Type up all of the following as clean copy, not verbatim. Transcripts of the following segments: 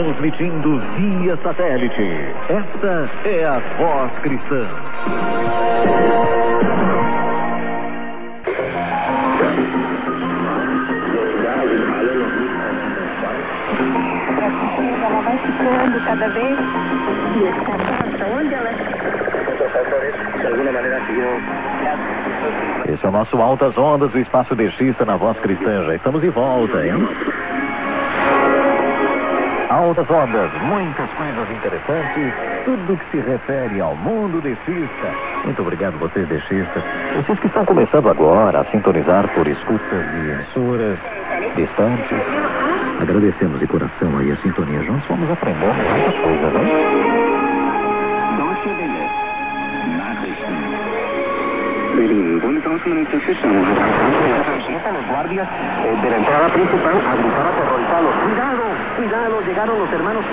transmitindo via satélite. Esta é a Voz Cristã. Ela vai ficando cada vez. E essa onde ela de alguma maneira Esse é o nosso Altas Ondas, o Espaço Deixista na Voz Cristã. Já estamos de volta, hein? Altas Ondas, muitas coisas interessantes, tudo que se refere ao mundo deixista. Muito obrigado vocês deixistas, vocês que estão começando agora a sintonizar por escutas de emissoras distantes. Agradecemos de coração aí a sintonia. Juntos vamos aprendendo muitas coisas, né? Los guardias de la entrada principal a gritar aterrorizados: ¡Cuidado! ¡Cuidado! Llegaron los hermanos.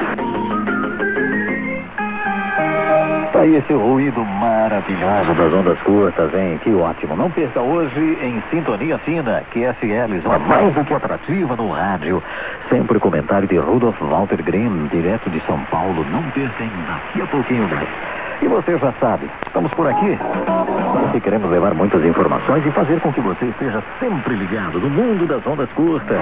Tá aí esse ruído maravilhoso das ondas curtas, hein? Que ótimo. Não perca hoje em Sintonia Fina, QSL, uma mais do que atrativa no rádio. Sempre o comentário de Rudolf Walter Grimm, direto de São Paulo. Não perca ainda, daqui a pouquinho mais. E você já sabe, estamos por aqui e queremos levar muitas informações e fazer com que você esteja sempre ligado no mundo das ondas curtas.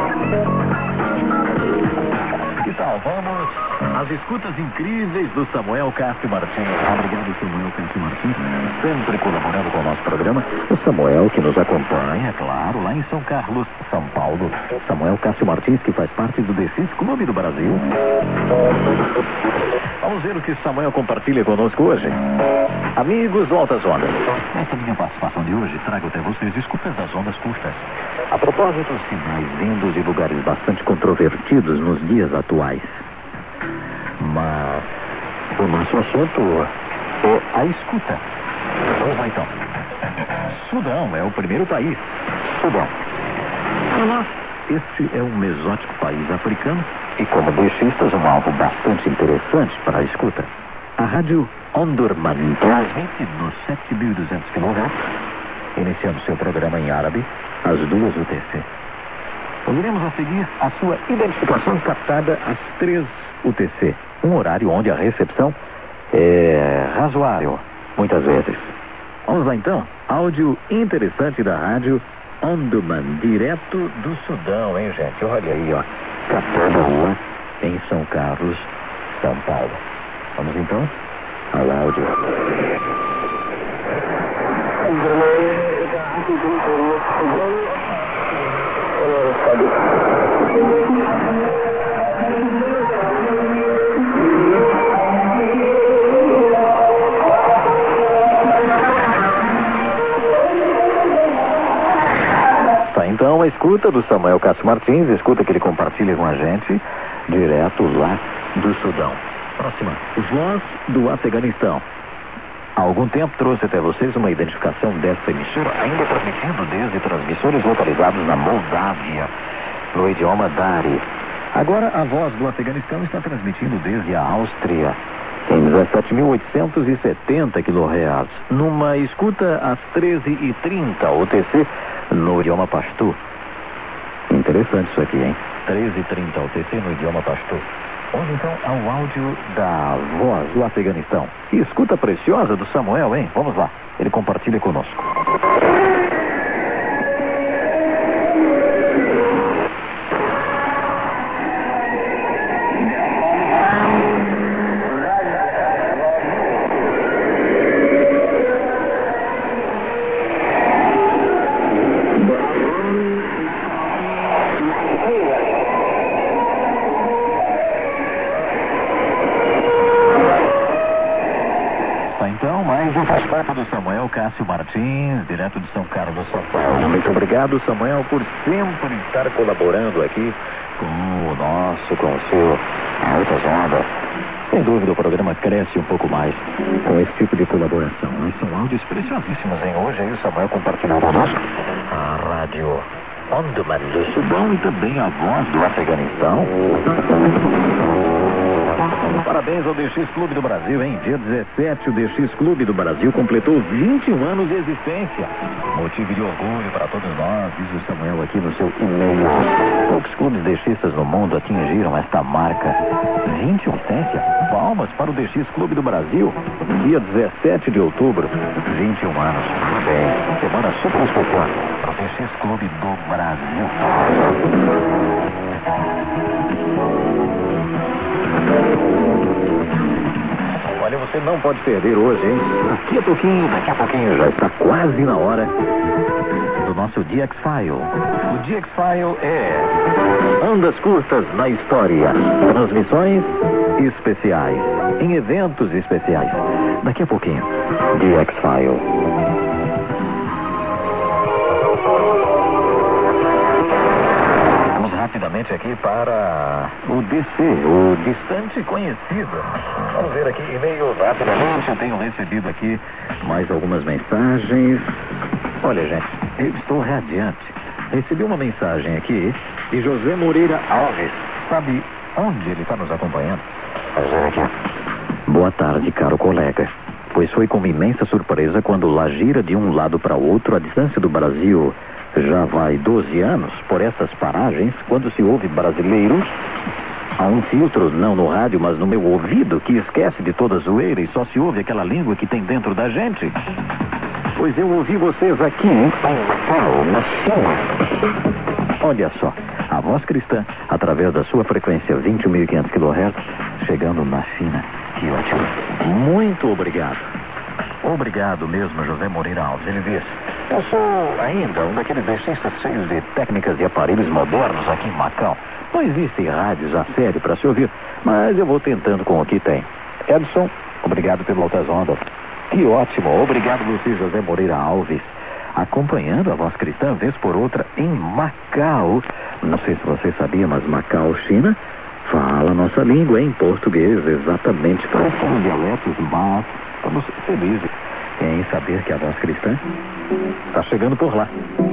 Que tal? Vamos às escutas incríveis do Samuel Cássio Martins. Obrigado, Samuel Cássio Martins, sempre colaborando com o nosso programa. O Samuel que nos acompanha, claro, lá em São Carlos, São Paulo. Samuel Cássio Martins, que faz parte do Decis Clube do Brasil. Vamos ver o que Samuel compartilha conosco hoje. Amigos do Altas Ondas, nesta minha participação de hoje trago até vocês escutas das ondas curtas. A propósito, sinais vindos de lugares bastante controvertidos nos dias atuais. Mas o nosso assunto é a escuta. Vamos lá então. Sudão é o primeiro país. Sudão. Para nós, este é um mesótico país africano e, como deixistas, um alvo bastante interessante para a escuta. A rádio Omdurman transmite nos 7.200 kHz, iniciando seu programa em árabe, às 2 UTC. Ouviremos a seguir a sua identificação captada às 3 UTC, um horário onde a recepção é razoável, muitas vezes. Vamos lá então, áudio interessante da rádio Omdurman, direto do Sudão, hein, gente? Olha aí, ó, captada a rua em São Carlos, São Paulo. Vamos então ao áudio. Tá, então a escuta do Samuel Cássio Martins, escuta que ele compartilha com a gente, direto lá do Sudão. Próxima, Voz do Afeganistão. Há algum tempo trouxe até vocês uma identificação dessa emissora, ainda transmitindo desde transmissores localizados na Moldávia, no idioma Dari. Agora a Voz do Afeganistão está transmitindo desde a Áustria, em 17.870 kHz, numa escuta às 13h30 UTC, no idioma Pashto. Interessante isso aqui, hein? 13h30 UTC no idioma Pashto. Vamos então ao áudio da Voz do Afeganistão. E escuta preciosa do Samuel, hein? Vamos lá, ele compartilha conosco. Faz parte do Samuel Cássio Martins, direto de São Carlos, São Paulo. Muito obrigado, Samuel, por sempre estar colaborando aqui com o nosso, com o seu Altas Ondas. Sem dúvida, o programa cresce um pouco mais com esse tipo de colaboração. Mas são áudios preciosíssimos, hein? Hoje aí o Samuel compartilhou conosco a rádio Omdurman do Sudão e também a Voz do Afeganistão. Parabéns ao DX Clube do Brasil, hein? Dia 17, o DX Clube do Brasil completou 21 anos de existência. Motivo de orgulho para todos nós, diz o Samuel aqui no seu e-mail. Poucos clubes DXistas no mundo atingiram esta marca. 21 existência. Palmas para o DX Clube do Brasil. Dia 17 de outubro, 21 anos. Parabéns. Semana super especial para o DX Clube do Brasil. Olha, você não pode perder hoje, hein? Daqui a pouquinho já está quase na hora do nosso DX-File. O DX-File é Ondas Curtas na História. Transmissões especiais, em eventos especiais. Daqui a pouquinho, DX-File. Rapidamente aqui para o DC, o distante conhecido. Vamos ver aqui, e-mail rapidamente. Eu tenho recebido aqui mais algumas mensagens. Olha, gente, eu estou radiante. Recebi uma mensagem aqui de José Moreira Alves. Sabe onde ele está nos acompanhando? Vamos ver aqui. Boa tarde, caro colega. Pois foi com uma imensa surpresa quando lá gira de um lado para o outro a distância do Brasil. Já vai 12 anos por essas paragens, quando se ouve brasileiros. Há um filtro, não no rádio, mas no meu ouvido, que esquece de toda zoeira e só se ouve aquela língua que tem dentro da gente. Pois eu ouvi vocês aqui, em Macau, na China. Olha só, a voz cristã, através da sua frequência 21.500 kHz, chegando na China. Que ótimo. Muito obrigado. Obrigado mesmo, José Moreira Alves. Ele diz: eu sou ainda um daqueles DXistas cheios de técnicas e aparelhos modernos aqui em Macau. Não existem rádios a sério para se ouvir, mas eu vou tentando com o que tem. Edson, obrigado pelo Altas Ondas. Que ótimo. Obrigado você, José Moreira Alves. Acompanhando a voz cristã, vez por outra, em Macau. Não sei se você sabia, mas Macau, China, fala nossa língua em português, exatamente. Parecem dialetos, mas estamos felizes em saber que a voz cristã está chegando por lá.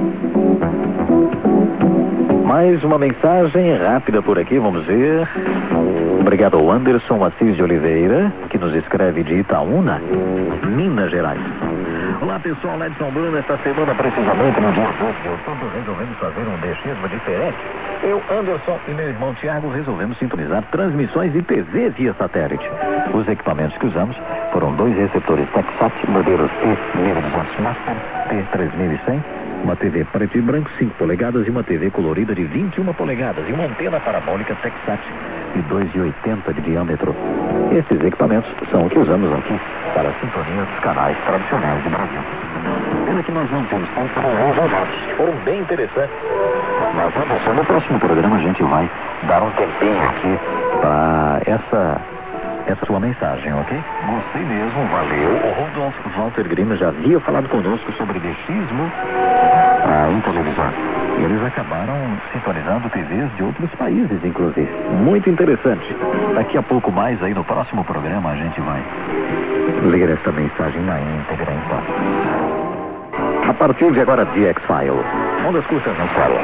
Mais uma mensagem rápida por aqui, vamos ver. Obrigado ao Anderson Assis de Oliveira, que nos escreve de Itaúna, Minas Gerais. Olá pessoal, lá de São Bruno, esta semana precisamente no dia 12 de outubro resolvemos fazer um DXismo diferente. Eu, Anderson e meu irmão Tiago resolvemos sintonizar transmissões de TV via satélite. Os equipamentos que usamos foram 2 receptores Texat, modelos T1200 Master, T3100, uma TV preto e branco 5 polegadas e uma TV colorida de 21 polegadas e uma antena parabólica Texat de 2,80 de diâmetro. Esses equipamentos são o que usamos aqui para a sintonia dos canais tradicionais do Brasil. Pena que nós não temos tempo para os foram bem interessantes. Mas Anderson, no próximo programa a gente vai dar um tempinho aqui para essa sua mensagem, ok? Gostei mesmo, valeu. O Rodolfo Walter Grima já havia falado conosco sobre DXismo em televisão. E eles acabaram sintonizando TVs de outros países, inclusive. Muito interessante. Daqui a pouco mais, aí no próximo programa, a gente vai ler esta mensagem na íntegra, então. A partir de agora, DX-File. Ondas curtas na história.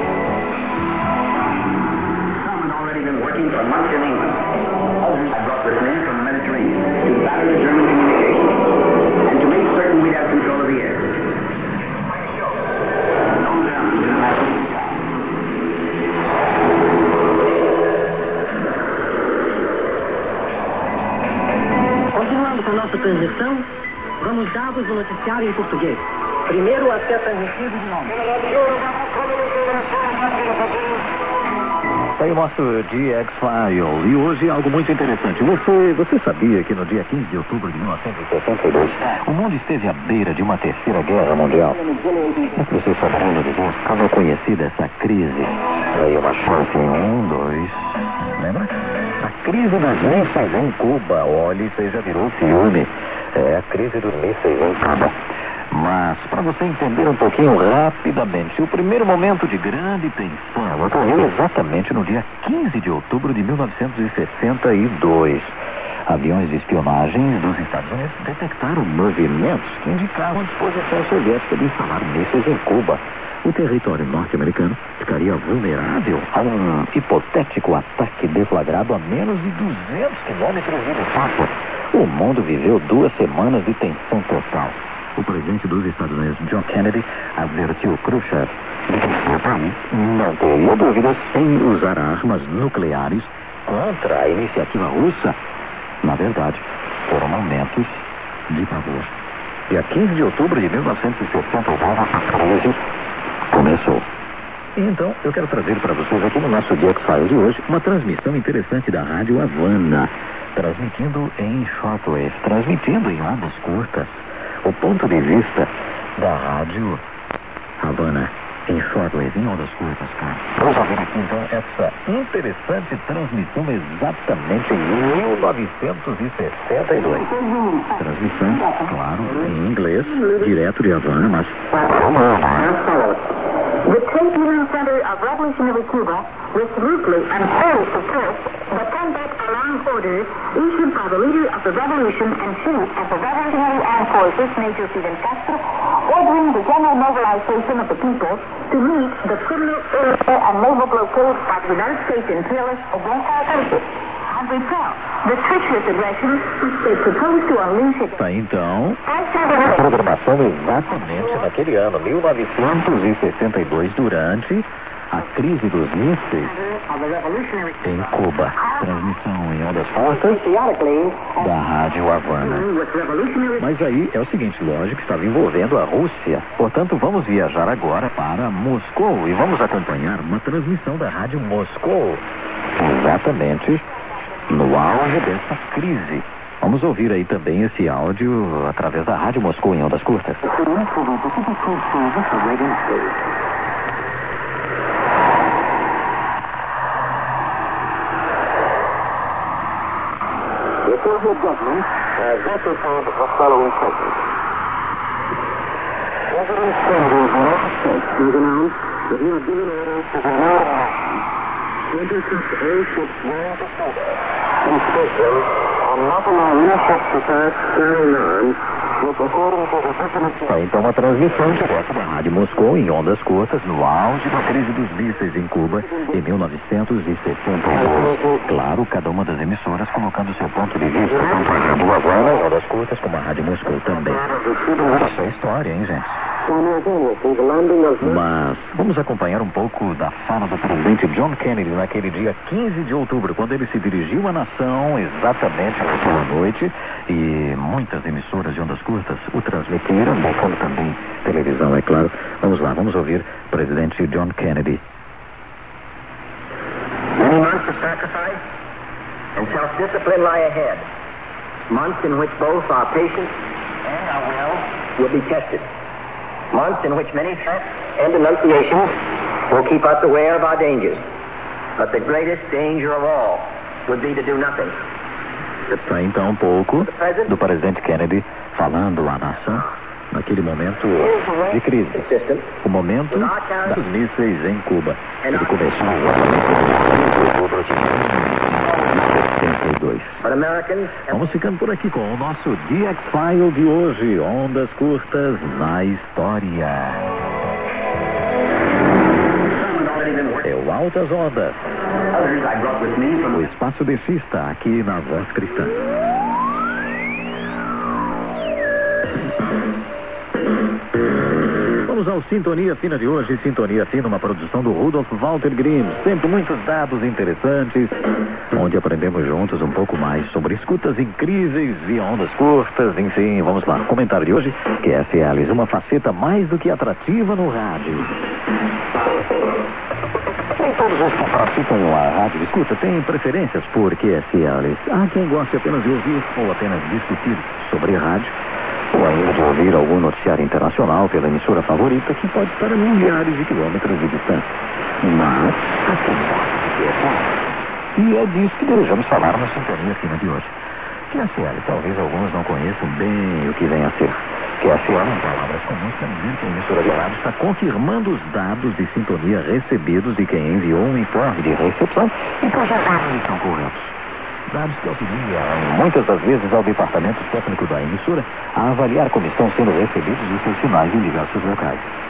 Continuando com a nossa transmissão, vamos dar-vos o noticiário em português. Primeiro a ser transmitido de nome. Está aí o nosso DX-File. E hoje algo muito interessante. Você sabia que no dia 15 de outubro de 1962 o mundo esteve à beira de uma terceira guerra mundial? Você sabe, reino de Deus, como conhecida essa crise? Aí uma chance em 1, 2... Lembra? A crise das mísseis em Cuba. Olha, isso já virou filme. É a crise dos mísseis em Cuba. Mas, para você entender um pouquinho rapidamente, o primeiro momento de grande tensão ocorreu exatamente no dia 15 de outubro de 1962. Aviões de espionagem dos Estados Unidos detectaram movimentos que indicavam a disposição soviética de instalar mísseis em Cuba. o território norte-americano ficaria vulnerável a um hipotético ataque deflagrado a menos de 200 quilômetros de distância. O mundo viveu 2 semanas de tensão total. O presidente dos Estados Unidos, John Kennedy, advertiu Khrushchev de que seu país não teria dúvidas em usar armas nucleares contra a iniciativa russa. Na verdade, foram momentos de pavor. Dia 15 de outubro de 1969, a crise começou. Então, eu quero trazer para vocês aqui no nosso DX-Files de hoje uma transmissão interessante da Rádio Havana, transmitindo em shortwave, transmitindo em ondas curtas, o ponto de vista da Rádio Havana em shortwave, em ondas curtas, cara. Vamos ver aqui então essa interessante transmissão exatamente em 1962. Transmissão, claro, em inglês, direto de Havana, mas... The Trade Union Center of Revolutionary Cuba resolutely and wholly supports the combat alarm orders issued by the leader of the revolution and chief of the Revolutionary Armed Forces, Major Fidel Castro, ordering the general mobilization of the people to meet the criminal air and naval blockade by the United States imperialists against our country. And repel the treacherous aggression which they propose to unleash against... Tá, então, a programação exatamente naquele ano, 1962, durante a crise dos mísseis em Cuba. Transmissão em ondas curtas da Rádio Havana. Mas aí é o seguinte, lógico, estava envolvendo a Rússia. Portanto, vamos viajar agora para Moscou e vamos acompanhar uma transmissão da Rádio Moscou. Exatamente no auge dessa crise. Vamos ouvir aí também esse áudio através da Rádio Moscou em ondas curtas. The Soviet government has ratified the following statement. President Kennedy of the United States has announced that he has given orders to the to intercept airships going to Cuba and state them on not allowing ships to pass carrying arms, which according to the definition... Então uma transmissão direta da Rádio Moscou em ondas curtas no auge da crise dos mísseis em Cuba em 1962. Claro, cada uma das emissoras colocando seu ponto de vista, tanto a Rádio Havana em ondas curtas como a Rádio Moscou também. Essa é a história, hein, gente? Mas vamos acompanhar um pouco da fala do presidente John Kennedy naquele dia 15 de outubro, quando ele se dirigiu à nação exatamente àquela noite, e muitas emissoras de ondas curtas o transmitiram, como também televisão, é claro. Vamos lá, vamos ouvir o presidente John Kennedy. Many months of sacrifice and self-discipline lie ahead. Months in which both our patience and our will will be tested. Months in which many threats and denunciations will keep us aware of our dangers. But the greatest danger of all would be to do nothing. Está então um pouco do presidente Kennedy falando à nação naquele momento de crise. O momento dos mísseis em Cuba. Ele começou em outubro de 1962. Vamos ficando por aqui com o nosso DX-File de hoje. Ondas curtas na história. É o Altas Ondas. O espaço dexista aqui na Voz Cristã. Vamos ao Sintonia Fina de hoje. Sintonia Fina, uma produção do Rudolf Walter Grimm. Sempre muitos dados interessantes, onde aprendemos juntos um pouco mais sobre escutas incríveis via ondas curtas. Enfim, vamos lá. O comentário de hoje, QSLs, uma faceta mais do que atrativa no rádio. Nem todos os que participam da rádio escuta têm preferências por QSLs. Há quem goste apenas de ouvir ou apenas discutir sobre rádio, ou ainda de ouvir algum noticiário internacional pela emissora favorita, que pode estar a milhares de quilômetros de distância. Mas, e é disso que desejamos falar na Sintonia Fina de hoje. QSL, talvez alguns não conheçam bem o que vem a ser. QSL, em palavras comuns, quer dizer que a emissora de rádio está confirmando os dados de sintonia recebidos de quem enviou um informe de recepção e cuja dados estão corretos. Dados que auxiliam muitas das vezes ao departamento técnico da emissora a avaliar como estão sendo recebidos os seus sinais em diversos locais.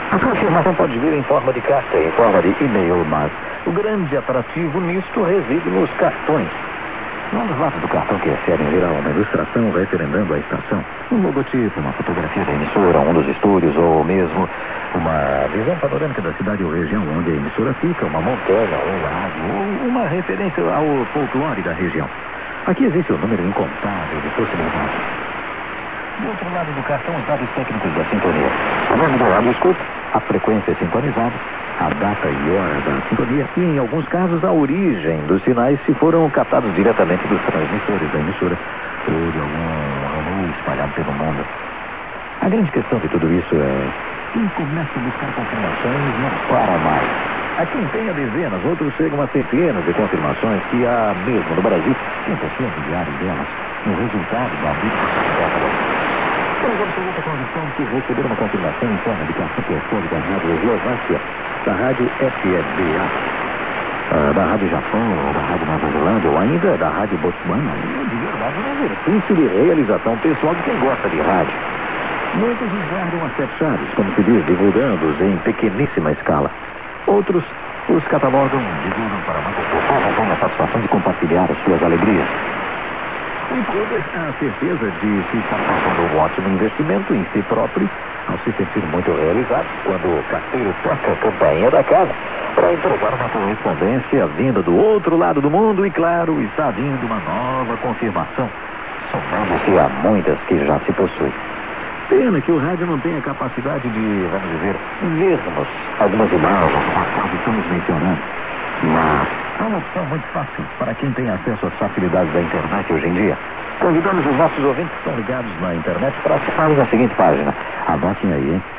A confirmação pode vir em forma de carta, em forma de e-mail, mas o grande atrativo nisto reside nos cartões. Não dos lados do cartão que recebe em geral uma ilustração referendando a estação, um logotipo, uma fotografia da emissora, um dos estúdios, ou mesmo uma visão panorâmica da cidade ou região onde a emissora fica, uma montanha, um lago, ou uma referência ao folclore da região. Aqui existe um número incontável de possibilidades. Do outro lado do cartão, os dados técnicos da sintonia. O nome do rádio escuta, a frequência sintonizada, a data e hora da sintonia e, em alguns casos, a origem dos sinais se foram captados diretamente dos transmissores da emissora ou de algum remoto espalhado pelo mundo. A grande questão de tudo isso é quem começa a buscar confirmações não para mais. Há quem tenha dezenas, outros chegam a centenas de confirmações que há mesmo no Brasil 100% diário delas no resultado da vida. Temos absoluta convicção de que receber uma confirmação em forma de cartão telefônica da Rádio Eslováquia, da Rádio FBA, da Rádio Japão, ou da Rádio Nova Zelândia, ou ainda da Rádio Botswana, é de verdade um exercício de realização pessoal de quem gosta de rádio. Muitos os guardam as sete chaves, como se diz, divulgando-os em pequeníssima escala. Outros os catalogam, divulgam para uma pessoa com a satisfação de compartilhar as suas alegrias. E todos a certeza de se estar fazendo um ótimo investimento em si próprio, ao se sentir muito realizado, quando o carteiro toca a campainha da casa para entregar uma correspondência vinda do outro lado do mundo e, claro, está vindo uma nova confirmação, somando-se a muitas que já se possuem. Pena que o rádio não tem a capacidade de, vamos dizer, vermos algumas imagens das quais estamos mencionando. Mas é uma opção muito fácil para quem tem acesso às facilidades da internet hoje em dia. Convidamos os nossos ouvintes que estão ligados na internet para acessarmos a seguinte página. Anotem aí, hein?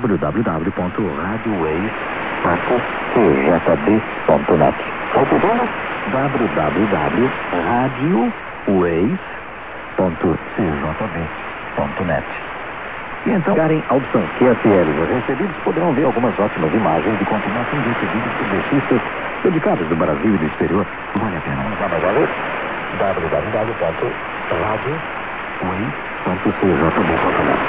www.radioways.cjb.net. Repetindo, www.radioways.cjb.net. E então, darem a opção QSL nos recebidos, poderão ver algumas ótimas imagens de confirmações recebidas por dentistas dedicados do Brasil e do exterior. Vale a pena. Vamos lá mais uma vez. www.radioways.cjb.net.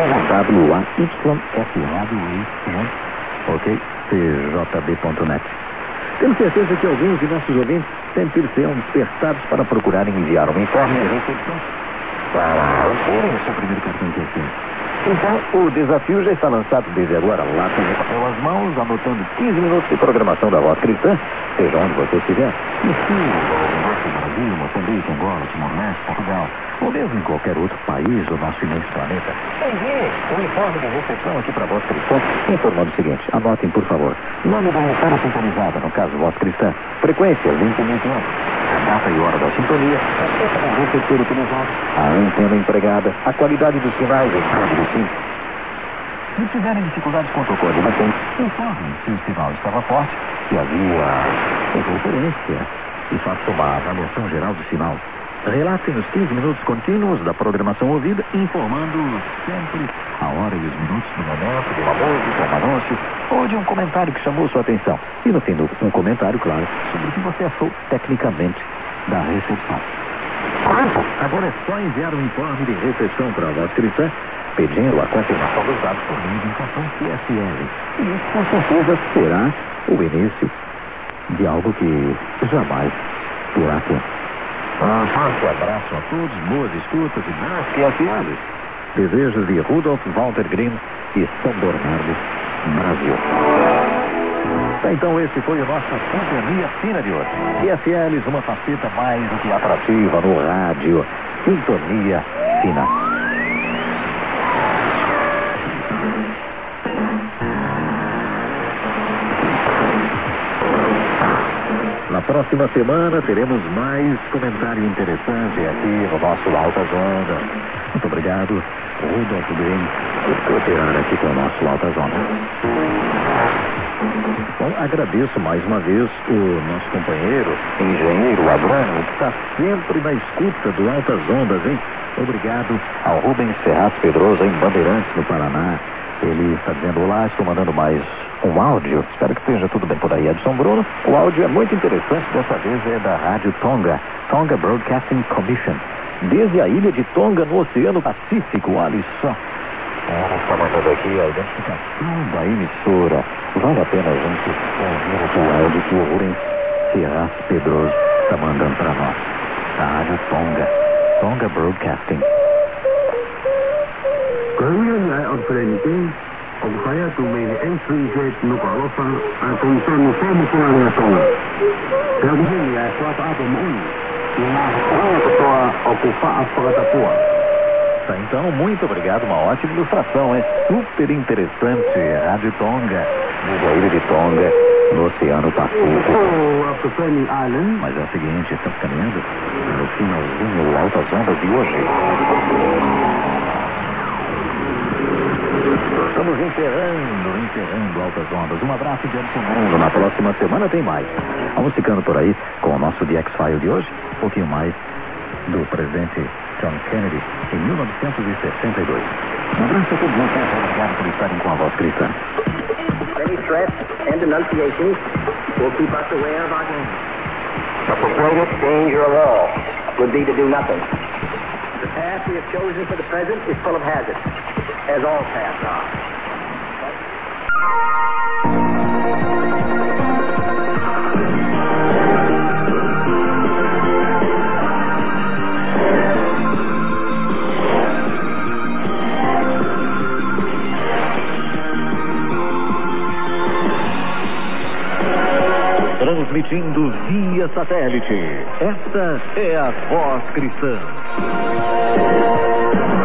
CJB.net. Temos certeza que alguns de nossos ouvintes sempre serão despertados para procurarem enviar um informe de recepção para obterem o seu primeiro cartão QSL. Então, o desafio já está lançado desde agora. Lá tem o papel às mãos, anotando 15 minutos de programação da Voz Cristã, seja onde você estiver. No Sul, no Brasil, Moçambique, Angola, Timor-Leste, Portugal, ou mesmo em qualquer outro país do nosso imenso planeta. Envie o informe de recepção aqui para a Voz Cristã, informando o seguinte. Anotem, por favor. Nome da emissora sintonizada, no caso Voz Cristã. Frequência, 20 anos. A data e hora da sintonia, a peça do receptor utilizado, a antena empregada, a qualidade dos sinais em rádio simples. Se tiverem dificuldades quanto à coordenação, informem se o sinal estava forte, se havia interferência e façam uma avaliação geral do sinal. Relatem os 15 minutos contínuos da programação ouvida, informando sempre a hora e os minutos do momento, de uma música, um anúncio ou de um comentário que chamou sua atenção. E no fim, um comentário, claro, sobre o que você achou tecnicamente da recepção. Pronto! Agora é só enviar um informe de recepção para a Voz Cristã, pedindo a confirmação dos dados por meio de um cartão QSL. E isso, com certeza, será o início de algo que jamais terá tempo. Um forte abraço a todos, boas escutas e bons QSLs. Desejos de Rudolf Walter Grimm e São Bernardo, Brasil. Então esse foi o nosso Sintonia Fina de hoje. QSLs, uma faceta mais do que atrativa no rádio. Sintonia Fina. Na próxima semana teremos mais comentário interessante aqui no nosso Altas Ondas. Muito obrigado, Rudolf Grimm, por cooperar aqui com o nosso Altas Ondas. Bom, agradeço mais uma vez o nosso companheiro, engenheiro agrônomo, que está sempre na escuta do Altas Ondas, hein? Obrigado ao Rubens Ferraz Pedroso, em Bandeirantes, no Paraná. Ele está dizendo: olá, estou mandando mais um áudio. Espero que esteja tudo bem por aí. Edson Bruno, o áudio é muito interessante. Dessa vez é da Rádio Tonga, Tonga Broadcasting Commission, desde a ilha de Tonga, no Oceano Pacífico. Olha só. Ela está mandando aqui a identificação da emissora. Vale a pena a gente ouvir o áudio que o Rubens Ferraz Pedroso está mandando para nós. Da Rádio Tonga. Tonga Broadcasting. Kehamian ay optrending og kaya tumay entry nukaropan ang konsern sa mga tonga. Kaya niya ay swat ato mo. Tá, então, muito obrigado, uma ótima ilustração, é super interessante. Rádio Tonga, na ilha de Tonga, no Oceano Pacífico. Mas é o seguinte, estamos caminhando no finalzinho do Altas Ondas de hoje. Estamos encerrando Altas Ondas. Um abraço de Edson Mundo. Na próxima semana tem mais. Vamos ficando por aí com o nosso The X-File de hoje. Um pouquinho mais do presidente John Kennedy em 1962. Um abraço a todo mundo. Obrigado por estarem com a voz cristã. Many threats and denunciations will keep us aware of our game. But the greatest danger of all would be to do nothing. The path we have chosen for the present is full of hazards, as all paths are. Transmitindo via satélite. Esta é a Voz Cristã.